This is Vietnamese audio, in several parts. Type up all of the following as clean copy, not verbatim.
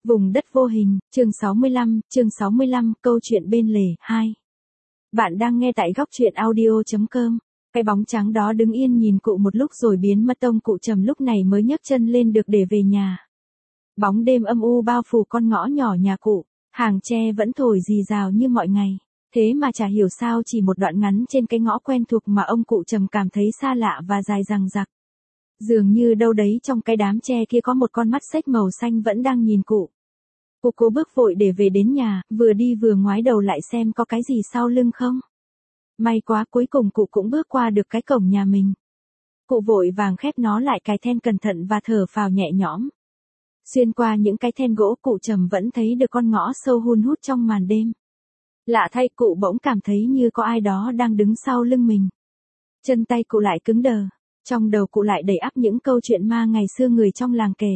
Vùng đất vô hình, chương 65, câu chuyện bên lề, 2. Bạn đang nghe tại góc truyện audio.com. Cái bóng trắng đó đứng yên nhìn cụ một lúc rồi biến mất. Ông cụ Trầm lúc này mới nhấc chân lên được để về nhà. Bóng đêm âm u bao phủ con ngõ nhỏ nhà cụ, hàng tre vẫn thổi rì rào như mọi ngày. Thế mà chả hiểu sao chỉ một đoạn ngắn trên cái ngõ quen thuộc mà ông cụ Trầm cảm thấy xa lạ và dài dằng dặc. Dường như đâu đấy trong cái đám tre kia có một con mắt xếch màu xanh vẫn đang nhìn cụ. Cụ cố bước vội để về đến nhà, vừa đi vừa ngoái đầu lại xem có cái gì sau lưng không. May quá cuối cùng cụ cũng bước qua được cái cổng nhà mình. Cụ vội vàng khép nó lại cài then cẩn thận và thở phào nhẹ nhõm. Xuyên qua những cái then gỗ cụ Trầm vẫn thấy được con ngõ sâu hun hút trong màn đêm. Lạ thay cụ bỗng cảm thấy như có ai đó đang đứng sau lưng mình. Chân tay cụ lại cứng đờ, trong đầu cụ lại đầy ắp những câu chuyện ma ngày xưa người trong làng kể.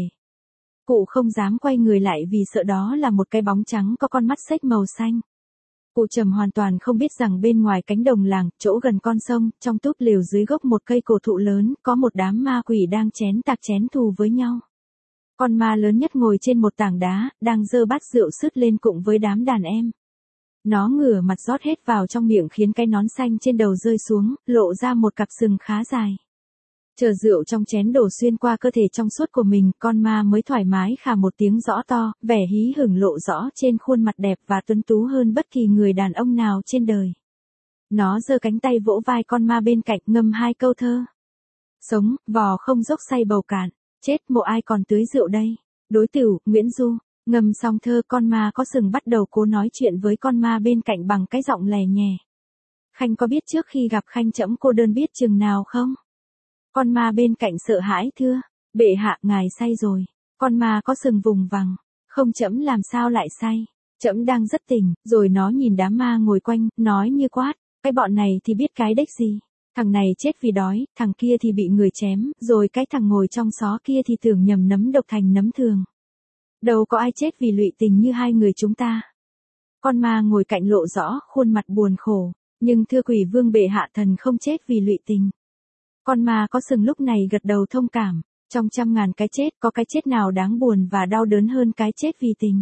Cụ không dám quay người lại vì sợ đó là một cái bóng trắng có con mắt xếch màu xanh. Cụ Trầm hoàn toàn không biết rằng bên ngoài cánh đồng làng, chỗ gần con sông, trong túp lều dưới gốc một cây cổ thụ lớn, có một đám ma quỷ đang chén thù với nhau. Con ma lớn nhất ngồi trên một tảng đá, đang giơ bát rượu sứt lên cùng với đám đàn em. Nó ngửa mặt rót hết vào trong miệng khiến cái nón xanh trên đầu rơi xuống, lộ ra một cặp sừng khá dài. Chờ rượu trong chén đổ xuyên qua cơ thể trong suốt của mình, con ma mới thoải mái khà một tiếng rõ to, vẻ hí hửng lộ rõ trên khuôn mặt đẹp và tuấn tú hơn bất kỳ người đàn ông nào trên đời. Nó giơ cánh tay vỗ vai con ma bên cạnh ngâm hai câu thơ. Sống, vò không dốc say bầu cạn, chết mộ ai còn tưới rượu đây. Đối tửu, Nguyễn Du, ngâm xong thơ con ma có sừng bắt đầu cố nói chuyện với con ma bên cạnh bằng cái giọng lè nhè. Khanh có biết trước khi gặp Khanh trẫm cô đơn biết chừng nào không? Con ma bên cạnh sợ hãi thưa, bệ hạ ngài say rồi. Con ma có sừng vùng vằng, không trẫm làm sao lại say, trẫm đang rất tỉnh. Rồi nó nhìn đám ma ngồi quanh, nói như quát, cái bọn này thì biết cái đếch gì. Thằng này chết vì đói, thằng kia thì bị người chém, rồi cái thằng ngồi trong xó kia thì tưởng nhầm nấm độc thành nấm thường. Đâu có ai chết vì lụy tình như hai người chúng ta. Con ma ngồi cạnh lộ rõ khuôn mặt buồn khổ, nhưng thưa quỷ vương bệ hạ thần không chết vì lụy tình. Con ma có sừng lúc này gật đầu thông cảm, trong trăm ngàn cái chết có cái chết nào đáng buồn và đau đớn hơn cái chết vì tình.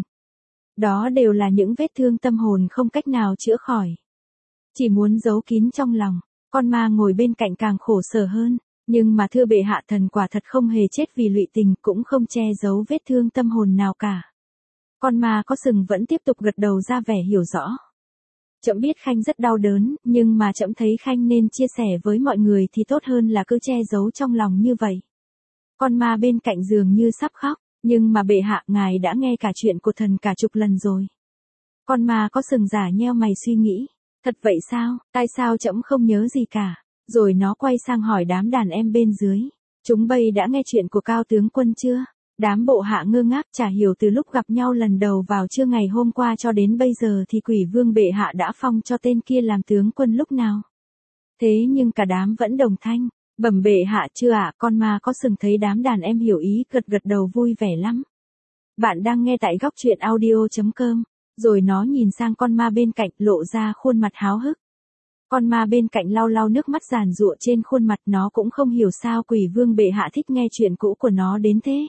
Đó đều là những vết thương tâm hồn không cách nào chữa khỏi. Chỉ muốn giấu kín trong lòng, con ma ngồi bên cạnh càng khổ sở hơn, nhưng mà thưa bệ hạ thần quả thật không hề chết vì lụy tình cũng không che giấu vết thương tâm hồn nào cả. Con ma có sừng vẫn tiếp tục gật đầu ra vẻ hiểu rõ. Trẫm biết Khanh rất đau đớn, nhưng mà trẫm thấy Khanh nên chia sẻ với mọi người thì tốt hơn là cứ che giấu trong lòng như vậy. Con ma bên cạnh dường như sắp khóc, nhưng mà bệ hạ ngài đã nghe cả chuyện của thần cả chục lần rồi. Con ma có sừng giả nheo mày suy nghĩ, thật vậy sao, tại sao trẫm không nhớ gì cả. Rồi nó quay sang hỏi đám đàn em bên dưới, chúng bây đã nghe chuyện của Cao tướng quân chưa? Đám bộ hạ ngơ ngác chả hiểu từ lúc gặp nhau lần đầu vào trưa ngày hôm qua cho đến bây giờ thì quỷ vương bệ hạ đã phong cho tên kia làm tướng quân lúc nào. Thế nhưng cả đám vẫn đồng thanh, bẩm bệ hạ chưa ạ. Con ma có sừng thấy đám đàn em hiểu ý gật đầu vui vẻ lắm. Bạn đang nghe tại góc truyện audio.com, rồi nó nhìn sang con ma bên cạnh lộ ra khuôn mặt háo hức. Con ma bên cạnh lau nước mắt giàn giụa trên khuôn mặt, nó cũng không hiểu sao quỷ vương bệ hạ thích nghe chuyện cũ của nó đến thế.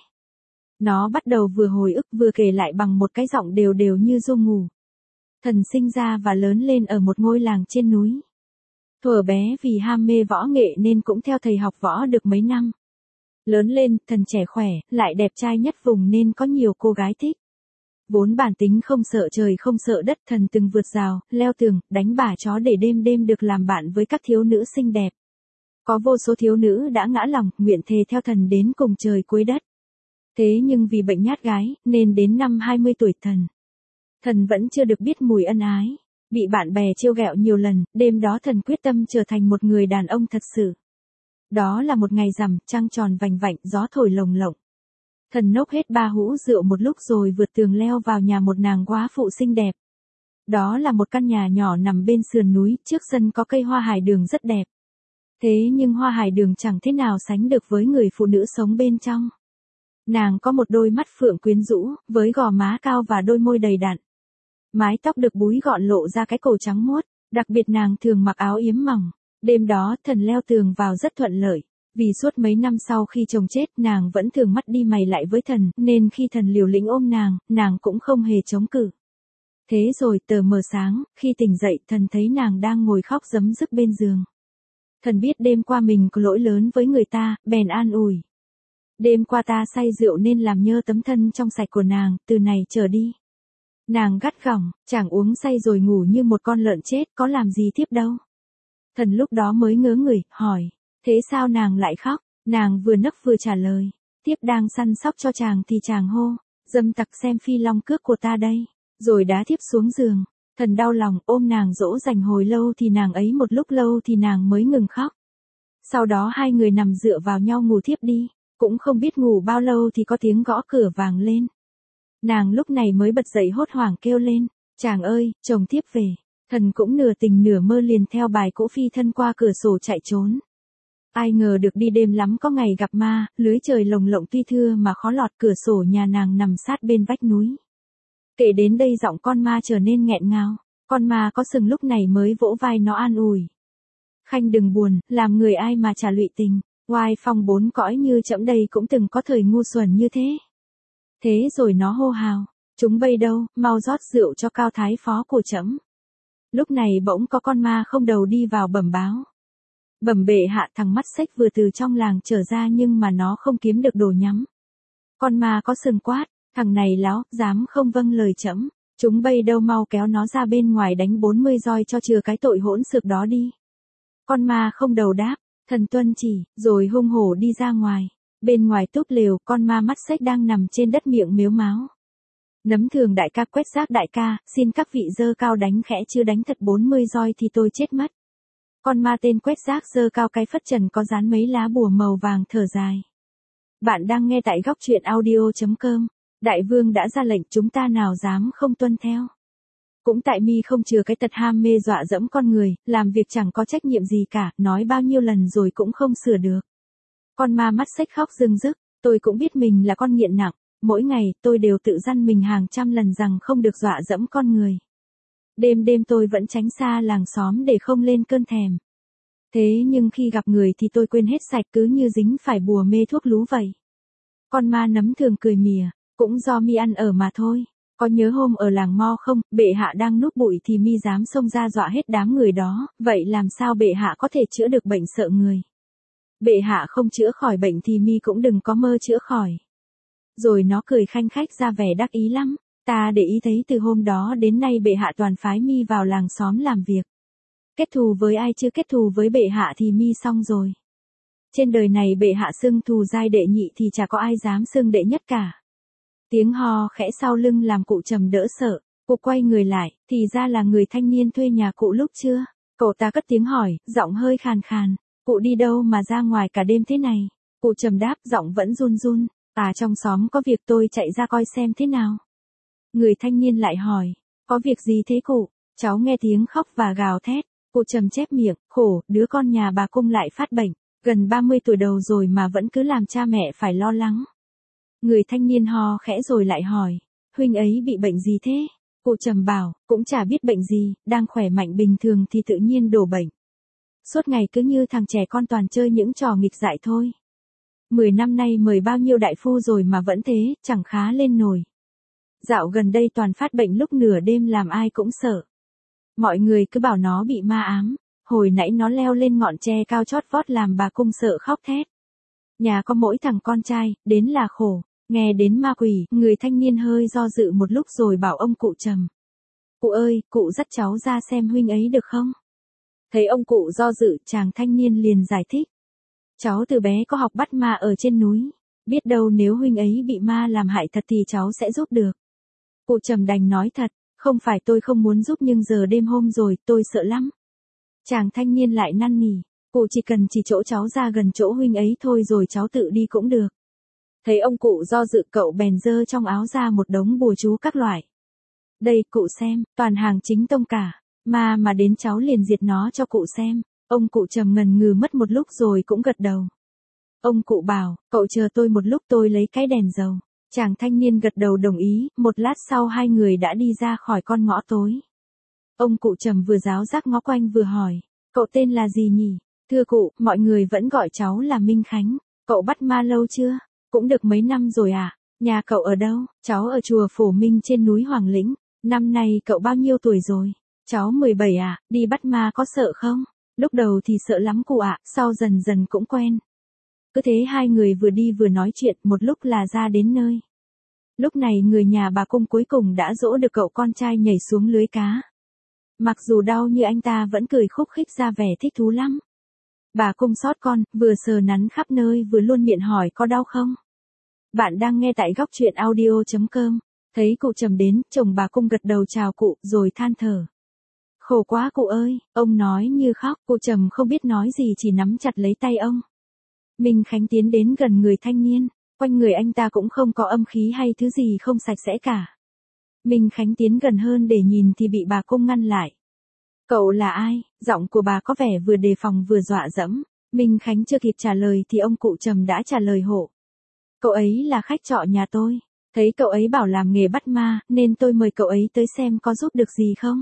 Nó bắt đầu vừa hồi ức vừa kể lại bằng một cái giọng đều như ru ngủ. Thần sinh ra và lớn lên ở một ngôi làng trên núi. Thuở bé vì ham mê võ nghệ nên cũng theo thầy học võ được mấy năm. Lớn lên, thần trẻ khỏe, lại đẹp trai nhất vùng nên có nhiều cô gái thích. Vốn bản tính không sợ trời không sợ đất, thần từng vượt rào, leo tường, đánh bả chó để đêm được làm bạn với các thiếu nữ xinh đẹp. Có vô số thiếu nữ đã ngã lòng, nguyện thề theo thần đến cùng trời cuối đất. Thế nhưng vì bệnh nhát gái, nên đến năm 20 tuổi thần vẫn chưa được biết mùi ân ái. Bị bạn bè trêu ghẹo nhiều lần, đêm đó thần quyết tâm trở thành một người đàn ông thật sự. Đó là một ngày rằm, trăng tròn vành vạnh, gió thổi lồng lộng. Thần nốc hết 3 hũ rượu một lúc rồi vượt tường leo vào nhà một nàng góa phụ xinh đẹp. Đó là một căn nhà nhỏ nằm bên sườn núi, trước sân có cây hoa hải đường rất đẹp. Thế nhưng hoa hải đường chẳng thế nào sánh được với người phụ nữ sống bên trong. Nàng có một đôi mắt phượng quyến rũ, với gò má cao và đôi môi đầy đặn. Mái tóc được búi gọn lộ ra cái cổ trắng muốt, đặc biệt nàng thường mặc áo yếm mỏng. Đêm đó thần leo tường vào rất thuận lợi, Vì suốt mấy năm sau khi chồng chết nàng vẫn thường mắt đi mày lại với thần, nên khi thần liều lĩnh ôm nàng cũng không hề chống cự. Thế rồi tờ mờ sáng, khi tỉnh dậy thần thấy nàng đang ngồi khóc rấm rứt bên giường. Thần biết đêm qua mình có lỗi lớn với người ta, bèn an ủi. Đêm qua ta say rượu nên làm nhơ tấm thân trong sạch của nàng, từ này trở đi. Nàng gắt gỏng, chàng uống say rồi ngủ như một con lợn chết, có làm gì tiếp đâu. Thần lúc đó mới ngớ người, hỏi, thế sao nàng lại khóc? Nàng vừa nấc vừa trả lời, tiếp đang săn sóc cho chàng thì chàng hô, dâm tặc xem phi long cước của ta đây, rồi đá tiếp xuống giường. Thần đau lòng ôm nàng dỗ dành hồi lâu thì nàng ấy một lúc lâu thì nàng mới ngừng khóc. Sau đó hai người nằm dựa vào nhau ngủ thiếp đi, cũng không biết ngủ bao lâu thì có tiếng gõ cửa vang lên. Nàng lúc này mới bật dậy hốt hoảng kêu lên, chàng ơi, chồng thiếp về. Thần cũng nửa tỉnh nửa mơ liền theo bài cũ phi thân qua cửa sổ chạy trốn. Ai ngờ được đi đêm lắm có ngày gặp ma, lưới trời lồng lộng tuy thưa mà khó lọt, cửa sổ nhà nàng nằm sát bên vách núi. Kể đến đây giọng con ma trở nên nghẹn ngào, con ma có sừng lúc này mới vỗ vai nó an ủi. Khanh đừng buồn, làm người ai mà chả lụy tình, oai phong bốn cõi như trẫm đây cũng từng có thời ngu xuẩn như thế. Thế rồi nó hô hào, chúng bây đâu, mau rót rượu cho cao thái phó của trẫm. Lúc này bỗng có con ma không đầu đi vào bẩm báo. Bẩm bệ hạ, thằng mắt xếch vừa từ trong làng trở ra nhưng mà nó không kiếm được đồ nhắm. Con ma có sừng quát, thằng này láo, dám không vâng lời trẫm. Chúng bây đâu mau kéo nó ra bên ngoài đánh 40 roi cho chừa cái tội hỗn xược đó đi. Con ma không đầu đáp, thần tuân chỉ, rồi hung hổ đi ra ngoài. Bên ngoài túp lều, con ma mắt xếch đang nằm trên đất miệng mếu máo. Nấm thường đại ca, quét rác đại ca, xin các vị dơ cao đánh khẽ chứ đánh thật 40 roi thì tôi chết mất. Con ma tên quét rác dơ cao cái phất trần có dán mấy lá bùa màu vàng thở dài. Bạn đang nghe tại góc truyện audio.com. Đại vương đã ra lệnh, chúng ta nào dám không tuân theo. Cũng tại mi không chừa cái tật ham mê dọa dẫm con người, làm việc chẳng có trách nhiệm gì cả, nói bao nhiêu lần rồi cũng không sửa được. Con ma mắt xếch khóc rưng rức, tôi cũng biết mình là con nghiện nặng, mỗi ngày tôi đều tự dằn mình hàng trăm lần rằng không được dọa dẫm con người. Đêm đêm tôi vẫn tránh xa làng xóm để không lên cơn thèm. Thế nhưng khi gặp người thì tôi quên hết sạch, cứ như dính phải bùa mê thuốc lú vậy. Con ma nấm thường cười mỉa, cũng do mi ăn ở mà thôi. Có nhớ hôm ở làng Mo không, bệ hạ đang núp bụi thì mi dám xông ra dọa hết đám người đó, vậy làm sao bệ hạ có thể chữa được bệnh sợ người. Bệ hạ không chữa khỏi bệnh thì mi cũng đừng có mơ chữa khỏi. Rồi nó cười khanh khách ra vẻ đắc ý lắm, ta để ý thấy từ hôm đó đến nay bệ hạ toàn phái mi vào làng xóm làm việc. Kết thù với ai chưa kết thù với bệ hạ thì mi xong rồi. Trên đời này bệ hạ xưng thù giai đệ nhị thì chả có ai dám xưng đệ nhất cả. Tiếng ho khẽ sau lưng làm cụ Trầm đỡ sợ, cụ quay người lại, thì ra là người thanh niên thuê nhà cụ lúc trưa. Cậu ta cất tiếng hỏi, giọng hơi khàn khàn, cụ đi đâu mà ra ngoài cả đêm thế này? Cụ Trầm đáp, giọng vẫn run run, trong xóm có việc tôi chạy ra coi xem thế nào. Người thanh niên lại hỏi, có việc gì thế cụ? Cháu nghe tiếng khóc và gào thét. Cụ Trầm chép miệng, khổ, đứa con nhà bà Cung lại phát bệnh, gần 30 tuổi đầu rồi mà vẫn cứ làm cha mẹ phải lo lắng. Người thanh niên ho khẽ rồi lại hỏi, huynh ấy bị bệnh gì thế? Cụ Trầm bảo, cũng chả biết bệnh gì, đang khỏe mạnh bình thường thì tự nhiên đổ bệnh. Suốt ngày cứ như thằng trẻ con toàn chơi những trò nghịch dại thôi. 10 năm nay mời bao nhiêu đại phu rồi mà vẫn thế, chẳng khá lên nổi. Dạo gần đây toàn phát bệnh lúc nửa đêm làm ai cũng sợ. Mọi người cứ bảo nó bị ma ám, hồi nãy nó leo lên ngọn tre cao chót vót làm bà Cung sợ khóc thét. Nhà có mỗi thằng con trai, đến là khổ, nghe đến ma quỷ, người thanh niên hơi do dự một lúc rồi bảo ông cụ Trầm. Cụ ơi, cụ dắt cháu ra xem huynh ấy được không? Thấy ông cụ do dự, chàng thanh niên liền giải thích. Cháu từ bé có học bắt ma ở trên núi, biết đâu nếu huynh ấy bị ma làm hại thật thì cháu sẽ giúp được. Cụ Trầm đành nói thật, không phải tôi không muốn giúp nhưng giờ đêm hôm rồi, tôi sợ lắm. Chàng thanh niên lại năn nỉ, cụ chỉ cần chỉ chỗ cháu ra gần chỗ huynh ấy thôi rồi cháu tự đi cũng được. Thấy ông cụ do dự, cậu bèn giơ trong áo ra một đống bùa chú các loại. Đây, cụ xem, toàn hàng chính tông cả, mà đến cháu liền diệt nó cho cụ xem. Ông cụ Trầm ngần ngừ mất một lúc rồi cũng gật đầu. Ông cụ bảo, cậu chờ tôi một lúc tôi lấy cái đèn dầu. Chàng thanh niên gật đầu đồng ý, một lát sau hai người đã đi ra khỏi con ngõ tối. Ông cụ Trầm vừa ráo rác ngó quanh vừa hỏi, cậu tên là gì nhỉ? Thưa cụ, mọi người vẫn gọi cháu là Minh Khánh. Cậu bắt ma lâu chưa? Cũng được mấy năm rồi à? Nhà cậu ở đâu? Cháu ở chùa Phổ Minh trên núi Hoàng Lĩnh. Năm nay cậu bao nhiêu tuổi rồi? Cháu 17 à, đi bắt ma có sợ không? Lúc đầu thì sợ lắm cụ ạ, sau dần dần cũng quen. Cứ thế hai người vừa đi vừa nói chuyện, một lúc là ra đến nơi. Lúc này người nhà bà Cung cuối cùng đã dỗ được cậu con trai nhảy xuống lưới cá. Mặc dù đau như anh ta vẫn cười khúc khích ra vẻ thích thú lắm. Bà Cung xót con, vừa sờ nắn khắp nơi vừa luôn miệng hỏi có đau không? Bạn đang nghe tại góc truyện audio.com. Thấy cụ Trầm đến, chồng bà Cung gật đầu chào cụ, rồi than thở. Khổ quá cụ ơi, ông nói như khóc, cụ Trầm không biết nói gì chỉ nắm chặt lấy tay ông. Minh Khánh tiến đến gần người thanh niên, quanh người anh ta cũng không có âm khí hay thứ gì không sạch sẽ cả. Minh Khánh tiến gần hơn để nhìn thì bị bà Cung ngăn lại. Cậu là ai? Giọng của bà có vẻ vừa đề phòng vừa dọa dẫm. Minh Khánh chưa kịp trả lời thì ông cụ Trầm đã trả lời hộ. Cậu ấy là khách trọ nhà tôi. Thấy cậu ấy bảo làm nghề bắt ma, nên tôi mời cậu ấy tới xem có giúp được gì không.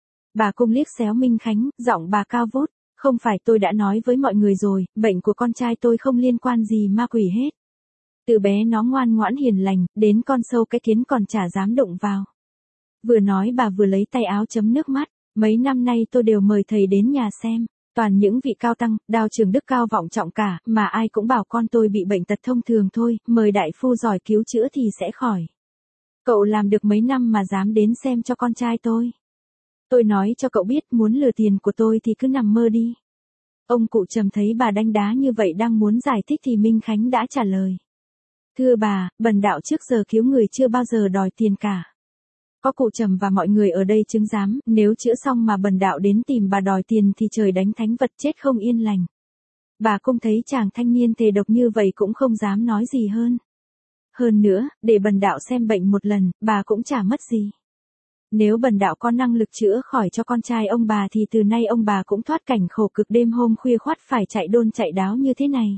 Bà Cung liếc xéo Minh Khánh, giọng bà cao vút. Không phải, tôi đã nói với mọi người rồi, bệnh của con trai tôi không liên quan gì ma quỷ hết. Từ bé nó ngoan ngoãn hiền lành, đến con sâu cái kiến còn chả dám đụng vào. Vừa nói bà vừa lấy tay áo chấm nước mắt. Mấy năm nay tôi đều mời thầy đến nhà xem. Toàn những vị cao tăng, đạo trưởng đức cao vọng trọng cả, mà ai cũng bảo con tôi bị bệnh tật thông thường thôi, mời đại phu giỏi cứu chữa thì sẽ khỏi. Cậu làm được mấy năm mà dám đến xem cho con trai tôi. Tôi nói cho cậu biết, muốn lừa tiền của tôi thì cứ nằm mơ đi. Ông cụ Trầm thấy bà đanh đá như vậy đang muốn giải thích thì Minh Khánh đã trả lời. Thưa bà, bần đạo trước giờ cứu người chưa bao giờ đòi tiền cả. Có cụ Trầm và mọi người ở đây chứng giám, nếu chữa xong mà bần đạo đến tìm bà đòi tiền thì trời đánh thánh vật chết không yên lành. Bà Cung thấy chàng thanh niên thề độc như vậy cũng không dám nói gì hơn. Hơn nữa, để bần đạo xem bệnh một lần, bà cũng chả mất gì. Nếu bần đạo có năng lực chữa khỏi cho con trai ông bà thì từ nay ông bà cũng thoát cảnh khổ cực đêm hôm khuya khoắt phải chạy đôn chạy đáo như thế này.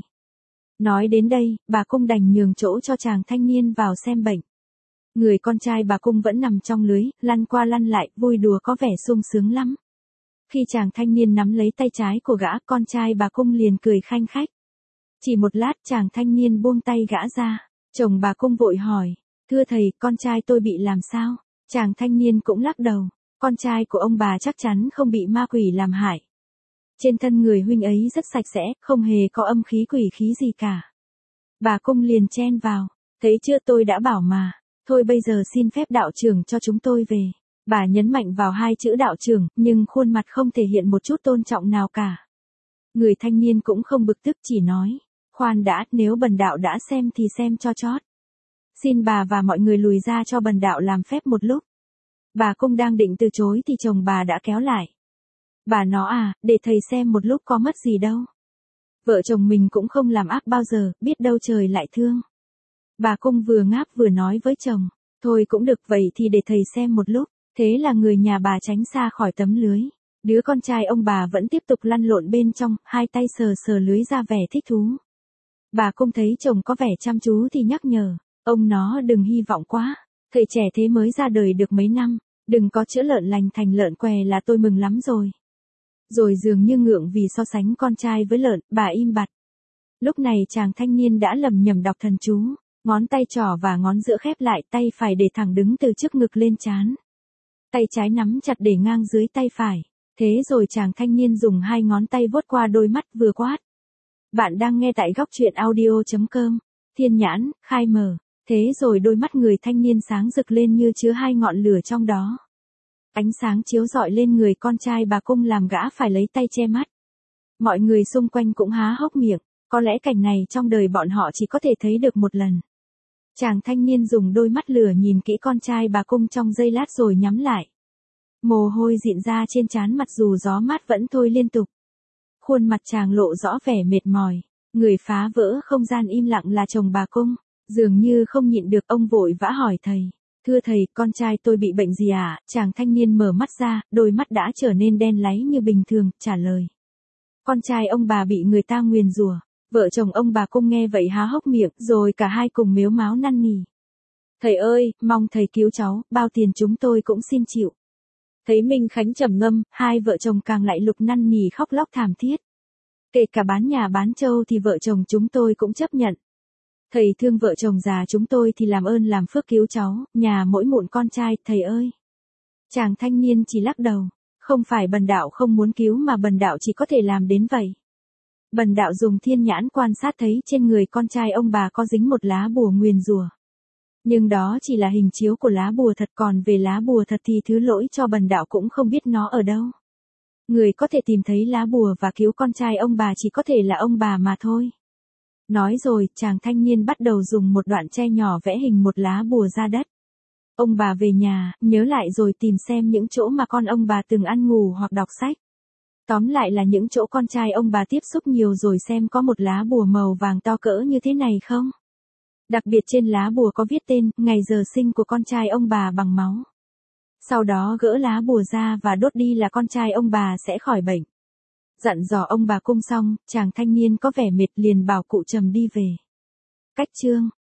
Nói đến đây, bà Cung đành nhường chỗ cho chàng thanh niên vào xem bệnh. Người con trai bà Cung vẫn nằm trong lưới, lăn qua lăn lại, vui đùa có vẻ sung sướng lắm. Khi chàng thanh niên nắm lấy tay trái của gã, con trai bà Cung liền cười khanh khách. Chỉ một lát chàng thanh niên buông tay gã ra, chồng bà Cung vội hỏi, thưa thầy, con trai tôi bị làm sao? Chàng thanh niên cũng lắc đầu, con trai của ông bà chắc chắn không bị ma quỷ làm hại. Trên thân người huynh ấy rất sạch sẽ, không hề có âm khí quỷ khí gì cả. Bà Cung liền chen vào, thấy chưa, tôi đã bảo mà. Thôi bây giờ xin phép đạo trưởng cho chúng tôi về. Bà nhấn mạnh vào hai chữ đạo trưởng, nhưng khuôn mặt không thể hiện một chút tôn trọng nào cả. Người thanh niên cũng không bực tức, chỉ nói, khoan đã, nếu bần đạo đã xem thì xem cho chót. Xin bà và mọi người lùi ra cho bần đạo làm phép một lúc. Bà Cung đang định từ chối thì chồng bà đã kéo lại. Bà nói à, để thầy xem một lúc có mất gì đâu. Vợ chồng mình cũng không làm ác bao giờ, biết đâu trời lại thương. Bà Cung vừa ngáp vừa nói với chồng, thôi cũng được, vậy thì để thầy xem một lúc. Thế là người nhà bà tránh xa khỏi tấm lưới. Đứa con trai ông bà vẫn tiếp tục lăn lộn bên trong, hai tay sờ sờ lưới ra vẻ thích thú. Bà Cung thấy chồng có vẻ chăm chú thì nhắc nhở, ông nó đừng hy vọng quá, thầy trẻ thế mới ra đời được mấy năm, đừng có chữa lợn lành thành lợn què là tôi mừng lắm rồi. Rồi dường như ngượng vì so sánh con trai với lợn, bà im bặt. Lúc này chàng thanh niên đã lầm nhầm đọc thần chú. Ngón tay trỏ và ngón giữa khép lại, tay phải để thẳng đứng từ trước ngực lên trán. Tay trái nắm chặt để ngang dưới tay phải. Thế rồi chàng thanh niên dùng hai ngón tay vuốt qua đôi mắt vừa quát. Bạn đang nghe tại góc truyện audio.com. Thiên nhãn, khai mở. Thế rồi đôi mắt người thanh niên sáng rực lên như chứa hai ngọn lửa trong đó. Ánh sáng chiếu rọi lên người con trai bà Cung làm gã phải lấy tay che mắt. Mọi người xung quanh cũng há hốc miệng. Có lẽ cảnh này trong đời bọn họ chỉ có thể thấy được một lần. Chàng thanh niên dùng đôi mắt lửa nhìn kỹ con trai bà Cung trong giây lát rồi nhắm lại. Mồ hôi dịn ra trên trán, mặc dù gió mát vẫn thôi liên tục. Khuôn mặt chàng lộ rõ vẻ mệt mỏi. Người phá vỡ không gian im lặng là chồng bà Cung. Dường như không nhịn được, ông vội vã hỏi thầy. Thưa thầy, con trai tôi bị bệnh gì à? Chàng thanh niên mở mắt ra, đôi mắt đã trở nên đen láy như bình thường, trả lời. Con trai ông bà bị người ta nguyền rủa. Vợ chồng ông bà Cung nghe vậy há hốc miệng, rồi cả hai cùng mếu máo năn nỉ. Thầy ơi, mong thầy cứu cháu, bao tiền chúng tôi cũng xin chịu. Thấy Minh Khánh trầm ngâm, hai vợ chồng càng lại lục năn nỉ khóc lóc thảm thiết. Kể cả bán nhà bán trâu thì vợ chồng chúng tôi cũng chấp nhận. Thầy thương vợ chồng già chúng tôi thì làm ơn làm phước cứu cháu, nhà mỗi mụn con trai, thầy ơi. Chàng thanh niên chỉ lắc đầu, không phải bần đạo không muốn cứu mà bần đạo chỉ có thể làm đến vậy. Bần đạo dùng thiên nhãn quan sát thấy trên người con trai ông bà có dính một lá bùa nguyền rủa. Nhưng đó chỉ là hình chiếu của lá bùa thật, còn về lá bùa thật thì thứ lỗi cho bần đạo cũng không biết nó ở đâu. Người có thể tìm thấy lá bùa và cứu con trai ông bà chỉ có thể là ông bà mà thôi. Nói rồi, chàng thanh niên bắt đầu dùng một đoạn tre nhỏ vẽ hình một lá bùa ra đất. Ông bà về nhà, nhớ lại rồi tìm xem những chỗ mà con ông bà từng ăn ngủ hoặc đọc sách. Tóm lại là những chỗ con trai ông bà tiếp xúc nhiều rồi xem có một lá bùa màu vàng to cỡ như thế này không. Đặc biệt trên lá bùa có viết tên, ngày giờ sinh của con trai ông bà bằng máu. Sau đó gỡ lá bùa ra và đốt đi là con trai ông bà sẽ khỏi bệnh. Dặn dò ông bà cung xong, chàng thanh niên có vẻ mệt liền bảo cụ Trầm đi về. Cách chương